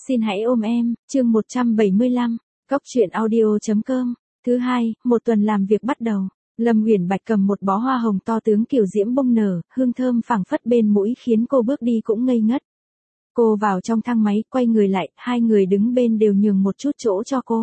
Xin hãy ôm em, chương 175, Cóc truyện audio.com. Thứ hai, một tuần làm việc bắt đầu. Lâm Uyển Bạch cầm một bó hoa hồng to tướng kiểu diễm bông nở, hương thơm phảng phất bên mũi khiến cô bước đi cũng ngây ngất. Cô vào trong thang máy, quay người lại, hai người đứng bên đều nhường một chút chỗ cho cô.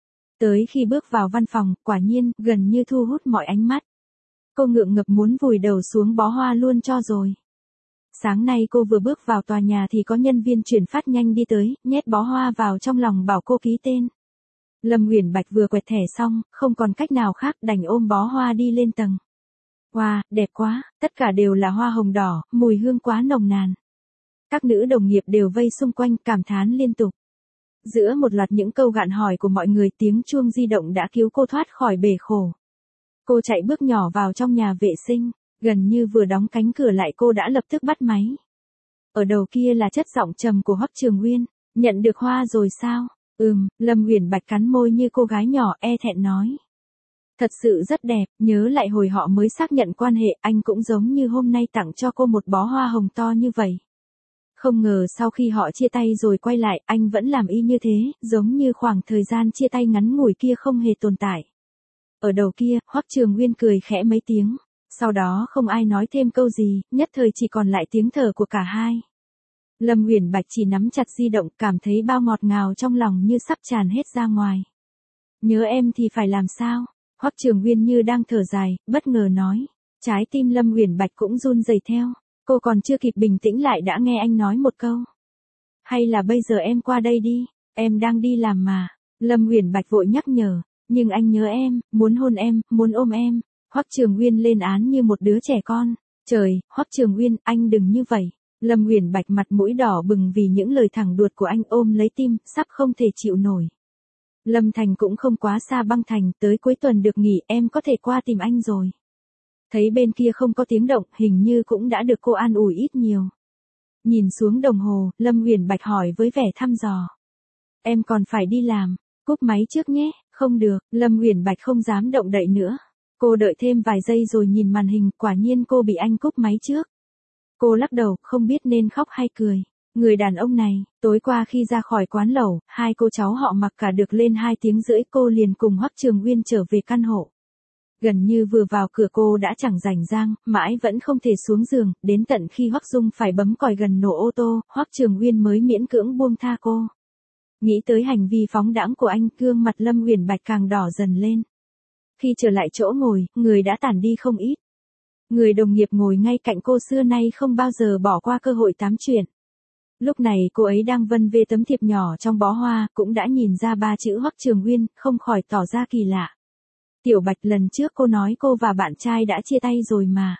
Tới khi bước vào văn phòng, quả nhiên, gần như thu hút mọi ánh mắt. Cô ngượng ngập muốn vùi đầu xuống bó hoa luôn cho rồi. Sáng nay cô vừa bước vào tòa nhà thì có nhân viên chuyển phát nhanh đi tới, nhét bó hoa vào trong lòng bảo cô ký tên. Lâm Uyển Bạch vừa quẹt thẻ xong, không còn cách nào khác đành ôm bó hoa đi lên tầng. Wow, đẹp quá, tất cả đều là hoa hồng đỏ, mùi hương quá nồng nàn. Các nữ đồng nghiệp đều vây xung quanh cảm thán liên tục. Giữa một loạt những câu gạn hỏi của mọi người, tiếng chuông di động đã cứu cô thoát khỏi bể khổ. Cô chạy bước nhỏ vào trong nhà vệ sinh, gần như vừa đóng cánh cửa lại cô đã lập tức bắt máy. Ở đầu kia là chất giọng trầm của Hoắc Trường Uyên, nhận được hoa rồi sao? Lâm Uyển Bạch cắn môi như cô gái nhỏ e thẹn nói. Thật sự rất đẹp, nhớ lại hồi họ mới xác nhận quan hệ, anh cũng giống như hôm nay tặng cho cô một bó hoa hồng to như vậy. Không ngờ sau khi họ chia tay rồi quay lại, anh vẫn làm y như thế, giống như khoảng thời gian chia tay ngắn ngủi kia không hề tồn tại. Ở đầu kia, Hoắc Trường Uyên cười khẽ mấy tiếng, sau đó không ai nói thêm câu gì, nhất thời chỉ còn lại tiếng thở của cả hai. Lâm Uyển Bạch chỉ nắm chặt di động, cảm thấy bao ngọt ngào trong lòng như sắp tràn hết ra ngoài. Nhớ em thì phải làm sao? Hoắc Trường Uyên như đang thở dài, bất ngờ nói. Trái tim Lâm Uyển Bạch cũng run rẩy theo, cô còn chưa kịp bình tĩnh lại đã nghe anh nói một câu. Hay là bây giờ em qua đây đi, em đang đi làm mà. Lâm Uyển Bạch vội nhắc nhở, nhưng anh nhớ em, muốn hôn em, muốn ôm em. Hoắc Trường Uyên lên án như một đứa trẻ con. Trời, Hoắc Trường Uyên, anh đừng như vậy. Lâm Uyển Bạch mặt mũi đỏ bừng vì những lời thẳng đuột của anh, ôm lấy tim, sắp không thể chịu nổi. Lâm Thành cũng không quá xa băng thành, tới cuối tuần được nghỉ em có thể qua tìm anh rồi. Thấy bên kia không có tiếng động, hình như cũng đã được cô an ủi ít nhiều. Nhìn xuống đồng hồ, Lâm Uyển Bạch hỏi với vẻ thăm dò. Em còn phải đi làm, cúp máy trước nhé. Không được, Lâm Uyển Bạch không dám động đậy nữa. Cô đợi thêm vài giây rồi nhìn màn hình, quả nhiên cô bị anh cúp máy trước. Cô lắc đầu, không biết nên khóc hay cười. Người đàn ông này, tối qua khi ra khỏi quán lẩu, hai cô cháu họ mặc cả được lên 2 tiếng rưỡi, cô liền cùng Hoắc Trường Uyên trở về căn hộ. Gần như vừa vào cửa cô đã chẳng rảnh rang, mãi vẫn không thể xuống giường, đến tận khi Hoắc Dung phải bấm còi gần nổ ô tô, Hoắc Trường Uyên mới miễn cưỡng buông tha cô. Nghĩ tới hành vi phóng đãng của anh, gương mặt Lâm Uyển Bạch càng đỏ dần lên. Khi trở lại chỗ ngồi, người đã tản đi không ít. Người đồng nghiệp ngồi ngay cạnh cô xưa nay không bao giờ bỏ qua cơ hội tám chuyện. Lúc này cô ấy đang vân vê tấm thiệp nhỏ trong bó hoa, cũng đã nhìn ra 3 chữ Hoắc Trường Uyên, không khỏi tỏ ra kỳ lạ. Tiểu Bạch, lần trước cô nói cô và bạn trai đã chia tay rồi mà.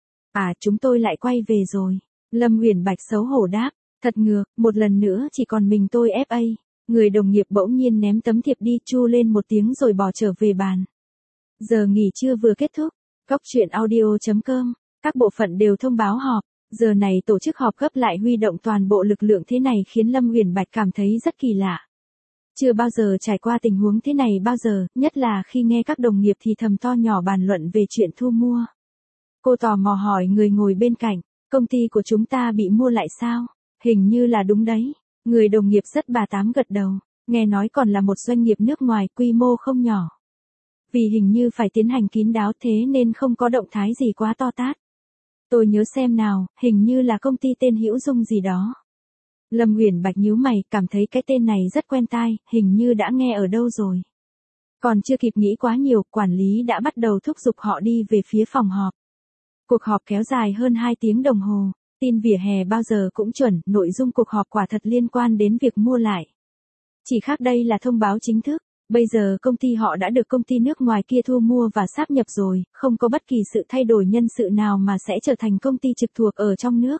À, chúng tôi lại quay về rồi. Lâm Uyển Bạch xấu hổ đáp, thật ngược, một lần nữa chỉ còn mình tôi FA. Người đồng nghiệp bỗng nhiên ném tấm thiệp đi, chu lên một tiếng rồi bỏ trở về bàn. Giờ nghỉ trưa vừa kết thúc, Cóc truyện audio.com, các bộ phận đều thông báo họp. Giờ này tổ chức họp gấp lại huy động toàn bộ lực lượng thế này khiến Lâm Uyển Bạch cảm thấy rất kỳ lạ. Chưa bao giờ trải qua tình huống thế này bao giờ, nhất là khi nghe các đồng nghiệp thì thầm to nhỏ bàn luận về chuyện thu mua. Cô tò mò hỏi người ngồi bên cạnh, công ty của chúng ta bị mua lại sao? Hình như là đúng đấy. Người đồng nghiệp rất bà tám gật đầu, nghe nói còn là một doanh nghiệp nước ngoài, quy mô không nhỏ. Vì hình như phải tiến hành kín đáo thế nên không có động thái gì quá to tát. Tôi nhớ xem nào, hình như là công ty tên Hữu Dung gì đó. Lâm Uyển Bạch nhíu mày, cảm thấy cái tên này rất quen tai, hình như đã nghe ở đâu rồi. Còn chưa kịp nghĩ quá nhiều, quản lý đã bắt đầu thúc giục họ đi về phía phòng họp. Cuộc họp kéo dài hơn 2 tiếng đồng hồ, tin vỉa hè bao giờ cũng chuẩn, nội dung cuộc họp quả thật liên quan đến việc mua lại. Chỉ khác đây là thông báo chính thức. Bây giờ công ty họ đã được công ty nước ngoài kia thu mua và sáp nhập rồi, không có bất kỳ sự thay đổi nhân sự nào mà sẽ trở thành công ty trực thuộc ở trong nước.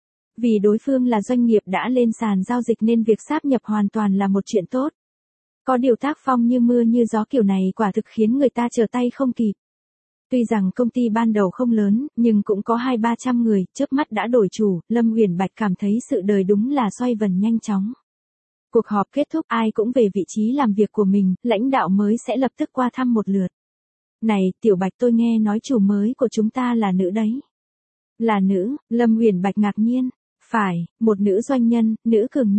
Vì đối phương là doanh nghiệp đã lên sàn giao dịch nên việc sáp nhập hoàn toàn là một chuyện tốt. Có điều tác phong như mưa như gió kiểu này quả thực khiến người ta trở tay không kịp. Tuy rằng công ty ban đầu không lớn, nhưng cũng có 200-300 người, chớp mắt đã đổi chủ, Lâm Uyển Bạch cảm thấy sự đời đúng là xoay vần nhanh chóng. Cuộc họp kết thúc, ai cũng về vị trí làm việc của mình, lãnh đạo mới sẽ lập tức qua thăm một lượt. Này, Tiểu Bạch, tôi nghe nói chủ mới của chúng ta là nữ đấy. Là nữ? Lâm Uyển Bạch ngạc nhiên. Phải, một nữ doanh nhân, nữ cường nhân.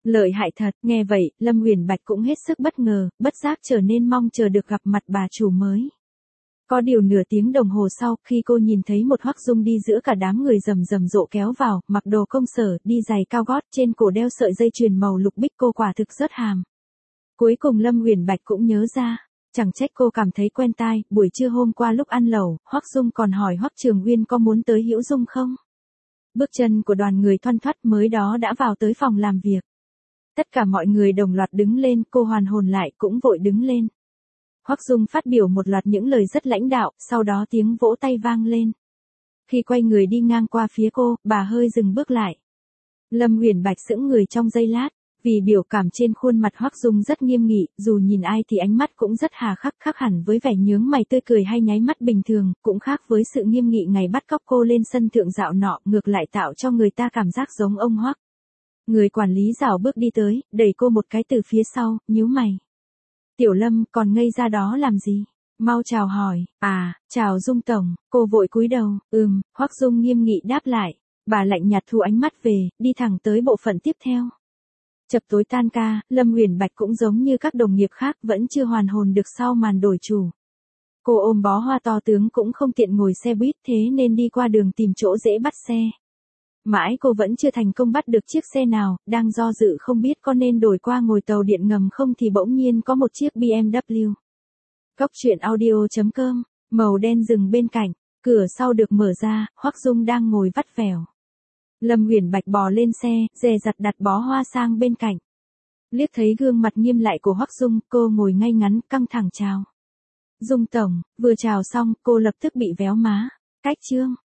Lợi hại thật, nghe vậy, Lâm Uyển Bạch cũng hết sức bất ngờ, bất giác trở nên mong chờ được gặp mặt bà chủ mới. Có điều nửa tiếng đồng hồ sau, khi cô nhìn thấy một Hoắc Dung đi giữa cả đám người rầm rầm rộ kéo vào, mặc đồ công sở, đi giày cao gót, trên cổ đeo sợi dây chuyền màu lục bích, cô quả thực rớt hàm. Cuối cùng Lâm Uyển Bạch cũng nhớ ra, chẳng trách cô cảm thấy quen tai, buổi trưa hôm qua lúc ăn lẩu, Hoắc Dung còn hỏi Hoắc Trường Uyên có muốn tới Hữu Dung không? Bước chân của đoàn người thoăn thoắt mới đó đã vào tới phòng làm việc. Tất cả mọi người đồng loạt đứng lên, cô hoàn hồn lại cũng vội đứng lên. Hoắc Dung phát biểu một loạt những lời rất lãnh đạo, sau đó tiếng vỗ tay vang lên. Khi quay người đi ngang qua phía cô, bà hơi dừng bước lại. Lâm Uyển Bạch sững người trong giây lát, vì biểu cảm trên khuôn mặt Hoắc Dung rất nghiêm nghị, dù nhìn ai thì ánh mắt cũng rất hà khắc, khác hẳn với vẻ nhướng mày tươi cười hay nháy mắt bình thường, cũng khác với sự nghiêm nghị ngày bắt cóc cô lên sân thượng dạo nọ, ngược lại tạo cho người ta cảm giác giống ông Hoắc. Người quản lý rảo bước đi tới, đẩy cô một cái từ phía sau, nhíu mày. Tiểu Lâm, còn ngây ra đó làm gì? Mau chào hỏi. À, chào Dung tổng, cô vội cúi đầu. Hoắc Dung nghiêm nghị đáp lại. Bà lạnh nhạt thu ánh mắt về, đi thẳng tới bộ phận tiếp theo. Chập tối tan ca, Lâm Uyển Bạch cũng giống như các đồng nghiệp khác vẫn chưa hoàn hồn được sau màn đổi chủ. Cô ôm bó hoa to tướng cũng không tiện ngồi xe buýt, thế nên đi qua đường tìm chỗ dễ bắt xe. Mãi cô vẫn chưa thành công bắt được chiếc xe nào, đang do dự không biết có nên đổi qua ngồi tàu điện ngầm không thì bỗng nhiên có một chiếc BMW. Cóc truyện audio.com, màu đen dừng bên cạnh, cửa sau được mở ra, Hoắc Dung đang ngồi vắt vẻo. Lâm Uyển Bạch bò lên xe, dè dặt đặt bó hoa sang bên cạnh. Liếc thấy gương mặt nghiêm lại của Hoắc Dung, cô ngồi ngay ngắn, căng thẳng chào. Dung tổng, vừa chào xong, cô lập tức bị véo má. Cách chương.